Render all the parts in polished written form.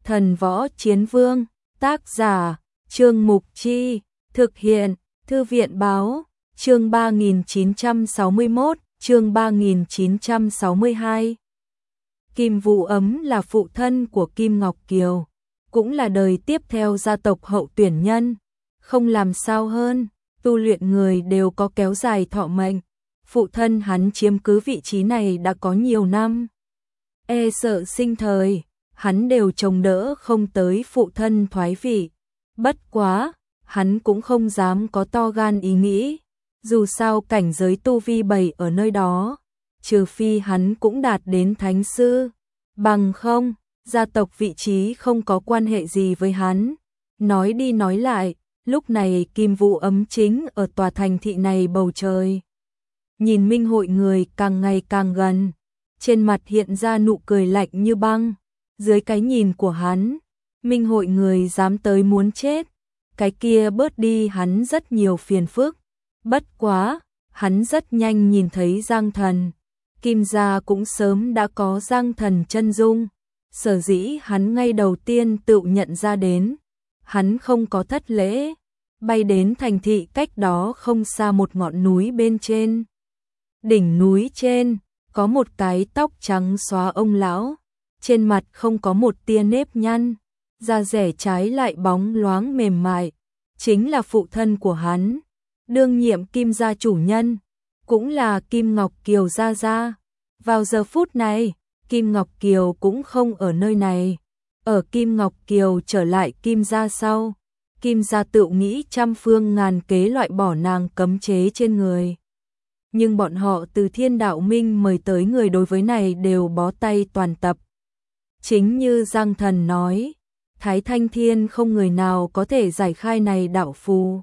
Thần Võ Chiến Vương, tác giả, Trương Mục Chi, thực hiện, Thư viện Báo, chương 3961, chương 3962. Kim Vũ Ấm là phụ thân của Kim Ngọc Kiều, cũng là đời tiếp theo gia tộc hậu tuyển nhân, không làm sao hơn, tu luyện người đều có kéo dài thọ mệnh. Phụ thân hắn chiếm cứ vị trí này đã có nhiều năm. E sợ sinh thời, hắn đều chống đỡ không tới phụ thân thoái vị. Bất quá, hắn cũng không dám có to gan ý nghĩ. Dù sao cảnh giới tu vi bày ở nơi đó, trừ phi hắn cũng đạt đến thánh sư. Bằng không, gia tộc vị trí không có quan hệ gì với hắn. Nói đi nói lại, lúc này Kim Vũ Ấm chính ở tòa thành thị này bầu trời. Nhìn minh hội người càng ngày càng gần, trên mặt hiện ra nụ cười lạnh như băng. Dưới cái nhìn của hắn, minh hội người dám tới muốn chết, cái kia bớt đi hắn rất nhiều phiền phức. Bất quá, hắn rất nhanh nhìn thấy Giang Thần. Kim gia cũng sớm đã có Giang Thần chân dung, sở dĩ hắn ngay đầu tiên tự nhận ra đến. Hắn không có thất lễ, bay đến thành thị cách đó không xa một ngọn núi bên trên. Đỉnh núi trên, có một cái tóc trắng xóa ông lão, trên mặt không có một tia nếp nhăn, da rẻ trái lại bóng loáng mềm mại, chính là phụ thân của hắn, đương nhiệm Kim gia chủ nhân, cũng là Kim Ngọc Kiều gia gia. Vào giờ phút này, Kim Ngọc Kiều cũng không ở nơi này. Ở Kim Ngọc Kiều trở lại Kim gia sau, Kim gia tự nghĩ trăm phương ngàn kế loại bỏ nàng cấm chế trên người. Nhưng bọn họ từ Thiên Đạo Minh mời tới người đối với này đều bó tay toàn tập. Chính như Giang Thần nói, Thái Thanh Thiên không người nào có thể giải khai này đạo phù.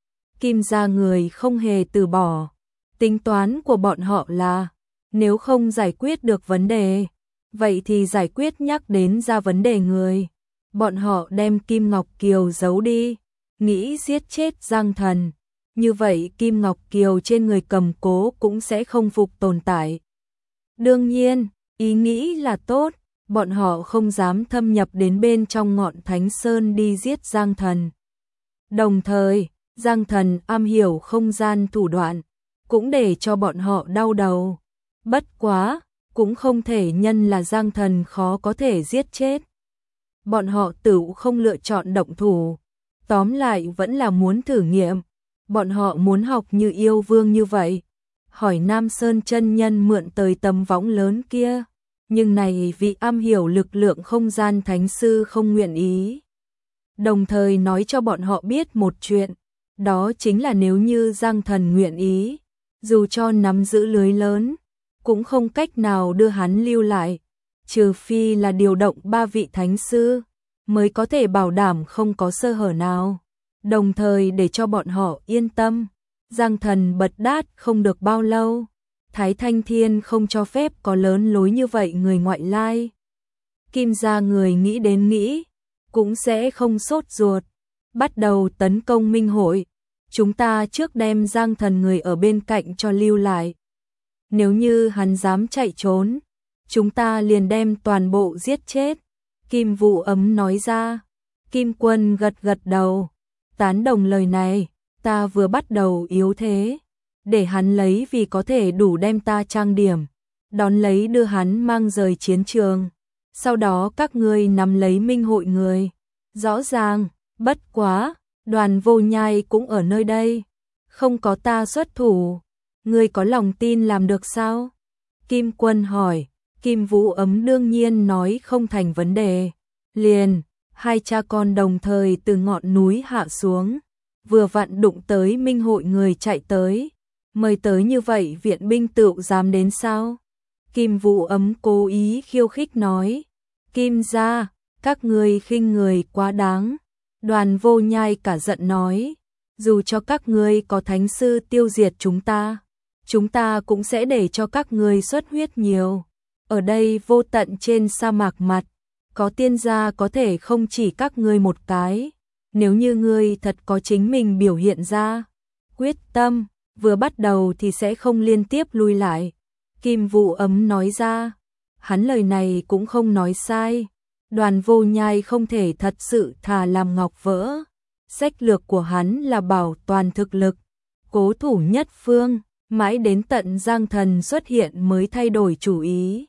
Kim gia người không hề từ bỏ. Tính toán của bọn họ là, nếu không giải quyết được vấn đề, vậy thì giải quyết nhắc đến ra vấn đề người. Bọn họ đem Kim Ngọc Kiều giấu đi, nghĩ giết chết Giang Thần. Như vậy Kim Ngọc Kiều trên người cầm cố cũng sẽ không phục tồn tại. Đương nhiên, ý nghĩ là tốt, bọn họ không dám thâm nhập đến bên trong ngọn Thánh Sơn đi giết Giang Thần. Đồng thời, Giang Thần am hiểu không gian thủ đoạn, cũng để cho bọn họ đau đầu. Bất quá, cũng không thể nhân là Giang Thần khó có thể giết chết. Bọn họ tự không lựa chọn động thủ. Tóm lại vẫn là muốn thử nghiệm. Bọn họ muốn học như yêu vương như vậy. Hỏi Nam Sơn chân nhân mượn tới tấm võng lớn kia. Nhưng này vị am hiểu lực lượng không gian thánh sư không nguyện ý. Đồng thời nói cho bọn họ biết một chuyện. Đó chính là nếu như Giang Thần nguyện ý, dù cho nắm giữ lưới lớn, cũng không cách nào đưa hắn lưu lại. Trừ phi là điều động 3 vị thánh sư, mới có thể bảo đảm không có sơ hở nào. Đồng thời để cho bọn họ yên tâm, Giang Thần bật đát không được bao lâu. Thái Thanh Thiên không cho phép có lớn lối như vậy người ngoại lai. Kim gia người nghĩ đến nghĩ, cũng sẽ không sốt ruột. Bắt đầu tấn công minh hội. Chúng ta trước đem Giang Thần người ở bên cạnh cho lưu lại. Nếu như hắn dám chạy trốn, chúng ta liền đem toàn bộ giết chết. Kim Vũ Ấm nói ra. Kim Quân gật gật đầu. Tán đồng lời này, ta vừa bắt đầu yếu thế. Để hắn lấy vì có thể đủ đem ta trang điểm. Đón lấy đưa hắn mang rời chiến trường. Sau đó các ngươi nắm lấy minh hội người. Rõ ràng, bất quá, Đoàn Vô Nhai cũng ở nơi đây. Không có ta xuất thủ. Ngươi có lòng tin làm được sao? Kim Quân hỏi. Kim Vũ Ấm đương nhiên nói không thành vấn đề. Liền, hai cha con đồng thời từ ngọn núi hạ xuống. Vừa vặn đụng tới minh hội người chạy tới. Mời tới như vậy viện binh tựu dám đến sao? Kim Vũ Ấm cố ý khiêu khích nói. Kim gia, các ngươi khinh người quá đáng. Đoàn Vô Nhai cả giận nói. Dù cho các ngươi có thánh sư tiêu diệt chúng ta cũng sẽ để cho các ngươi xuất huyết nhiều. Ở đây vô tận trên sa mạc mặt, có tiên gia có thể không chỉ các ngươi một cái. Nếu như ngươi thật có chính mình biểu hiện ra quyết tâm, vừa bắt đầu thì sẽ không liên tiếp lui lại. Kim Vũ Ấm nói ra. Hắn lời này cũng không nói sai. Đoàn Vô Nhai không thể thật sự thà làm ngọc vỡ. Sách lược của hắn là bảo toàn thực lực, cố thủ nhất phương, mãi đến tận Giang Thần xuất hiện mới thay đổi chủ ý.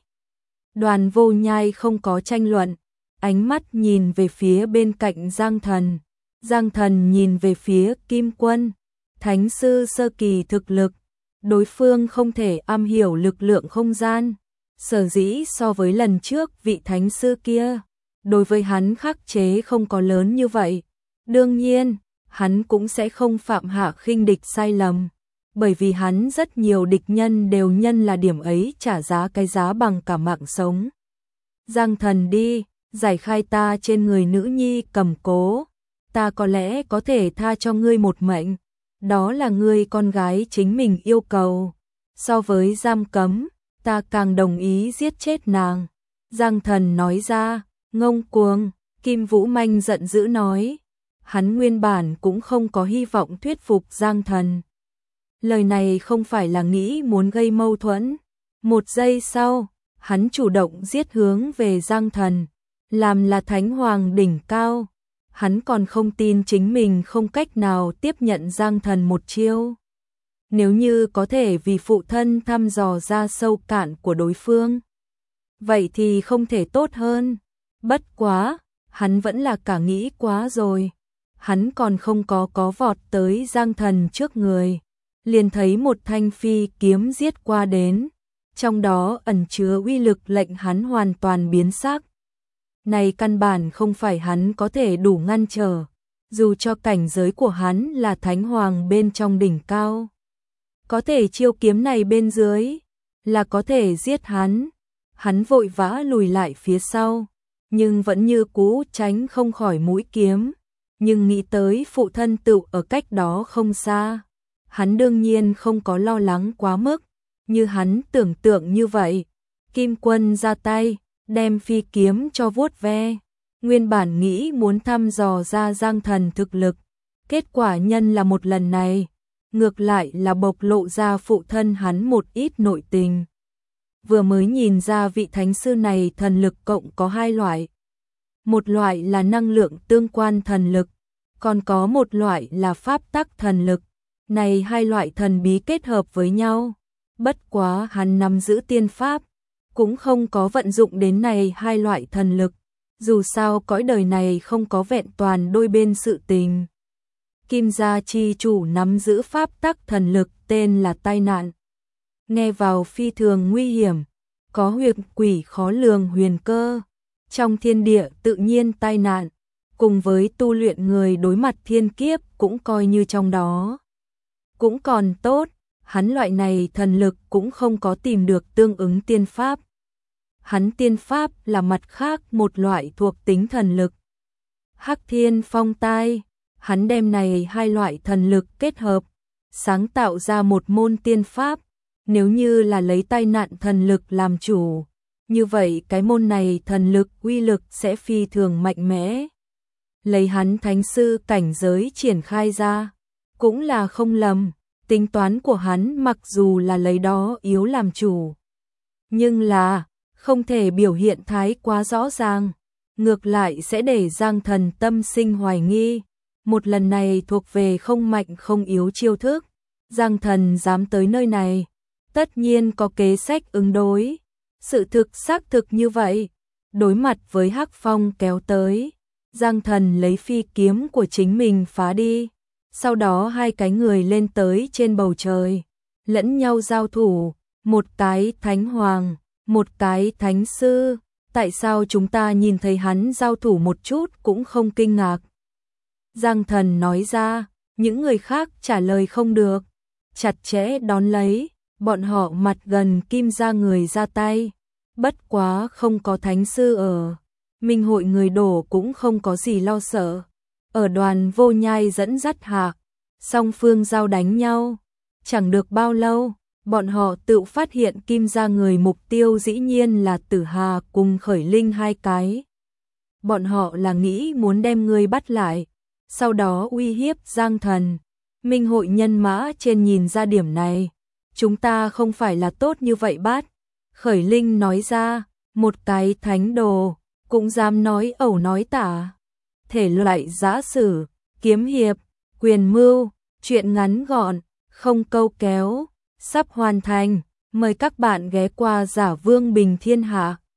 Đoàn Vô Nhai không có tranh luận, ánh mắt nhìn về phía bên cạnh Giang Thần. Giang Thần nhìn về phía Kim Quân, thánh sư sơ kỳ thực lực, đối phương không thể am hiểu lực lượng không gian. Sở dĩ so với lần trước vị thánh sư kia, đối với hắn khắc chế không có lớn như vậy. Đương nhiên, hắn cũng sẽ không phạm hạ khinh địch sai lầm, bởi vì hắn rất nhiều địch nhân đều nhân là điểm ấy trả giá cái giá bằng cả mạng sống. Giang Thần đi, giải khai ta trên người nữ nhi cầm cố, ta có lẽ có thể tha cho ngươi một mệnh, đó là ngươi con gái chính mình yêu cầu. So với giam cấm, ta càng đồng ý giết chết nàng. Giang Thần nói ra, ngông cuồng. Kim Vũ Manh giận dữ nói. Hắn nguyên bản cũng không có hy vọng thuyết phục Giang Thần. Lời này không phải là nghĩ muốn gây mâu thuẫn. Một giây sau, hắn chủ động giết hướng về Giang Thần, làm là thánh hoàng đỉnh cao. Hắn còn không tin chính mình không cách nào tiếp nhận Giang Thần một chiêu. Nếu như có thể vì phụ thân thăm dò ra sâu cạn của đối phương, vậy thì không thể tốt hơn. Bất quá, hắn vẫn là cả nghĩ quá rồi. Hắn còn không có vọt tới Giang Thần trước người, liền thấy một thanh phi kiếm giết qua đến, trong đó ẩn chứa uy lực lệnh hắn hoàn toàn biến sắc. Này căn bản không phải hắn có thể đủ ngăn trở, dù cho cảnh giới của hắn là thánh hoàng bên trong đỉnh cao. Có thể chiêu kiếm này bên dưới, là có thể giết hắn. Hắn vội vã lùi lại phía sau, nhưng vẫn như cũ tránh không khỏi mũi kiếm. Nhưng nghĩ tới phụ thân tựu ở cách đó không xa, hắn đương nhiên không có lo lắng quá mức, như hắn tưởng tượng như vậy. Kim Quân ra tay, đem phi kiếm cho vuốt ve. Nguyên bản nghĩ muốn thăm dò ra Giang Thần thực lực, kết quả nhân là một lần này, ngược lại là bộc lộ ra phụ thân hắn một ít nội tình. Vừa mới nhìn ra vị thánh sư này thần lực cộng có hai loại. Một loại là năng lượng tương quan thần lực, còn có một loại là pháp tắc thần lực. Này hai loại thần bí kết hợp với nhau. Bất quá hắn nắm giữ tiên pháp, cũng không có vận dụng đến này hai loại thần lực. Dù sao cõi đời này không có vẹn toàn đôi bên sự tình. Kim gia chi chủ nắm giữ pháp tắc thần lực tên là tai nạn. Nghe vào phi thường nguy hiểm, có huyệt quỷ khó lường huyền cơ. Trong thiên địa tự nhiên tai nạn, cùng với tu luyện người đối mặt thiên kiếp cũng coi như trong đó. Cũng còn tốt, hắn loại này thần lực cũng không có tìm được tương ứng tiên pháp. Hắn tiên pháp là mặt khác một loại thuộc tính thần lực. Hắc Thiên Phong Tai, hắn đem này hai loại thần lực kết hợp, sáng tạo ra một môn tiên pháp. Nếu như là lấy tai nạn thần lực làm chủ, như vậy cái môn này thần lực uy lực sẽ phi thường mạnh mẽ. Lấy hắn thánh sư cảnh giới triển khai ra, cũng là không lầm. Tính toán của hắn mặc dù là lấy đó yếu làm chủ, nhưng là không thể biểu hiện thái quá rõ ràng, ngược lại sẽ để Giang Thần tâm sinh hoài nghi. Một lần này thuộc về không mạnh không yếu chiêu thức. Giang Thần dám tới nơi này, tất nhiên có kế sách ứng đối. Sự thực xác thực như vậy. Đối mặt với Hắc Phong kéo tới, Giang Thần lấy phi kiếm của chính mình phá đi. Sau đó hai cái người lên tới trên bầu trời, lẫn nhau giao thủ, một cái thánh hoàng, một cái thánh sư. Tại sao chúng ta nhìn thấy hắn giao thủ một chút cũng không kinh ngạc? Giang Thần nói ra, những người khác trả lời không được, chặt chẽ đón lấy, bọn họ mặt gần Kim gia người ra tay. Bất quá không có thánh sư ở, minh hội người đổ cũng không có gì lo sợ. Ở Đoàn Vô Nhai dẫn dắt hạ, song phương giao đánh nhau. Chẳng được bao lâu, bọn họ tự phát hiện Kim gia người mục tiêu dĩ nhiên là Tử Hà cùng Khởi Linh hai cái. Bọn họ là nghĩ muốn đem người bắt lại, sau đó uy hiếp Giang Thần. Minh hội nhân mã trên nhìn ra điểm này, chúng ta không phải là tốt như vậy bắt. Khởi Linh nói ra, một cái thánh đồ, cũng dám nói ẩu nói tả. Thể loại giã sử, kiếm hiệp, quyền mưu, truyện ngắn gọn, không câu kéo, sắp hoàn thành. Mời các bạn ghé qua Giả Vương Bình Thiên Hạ.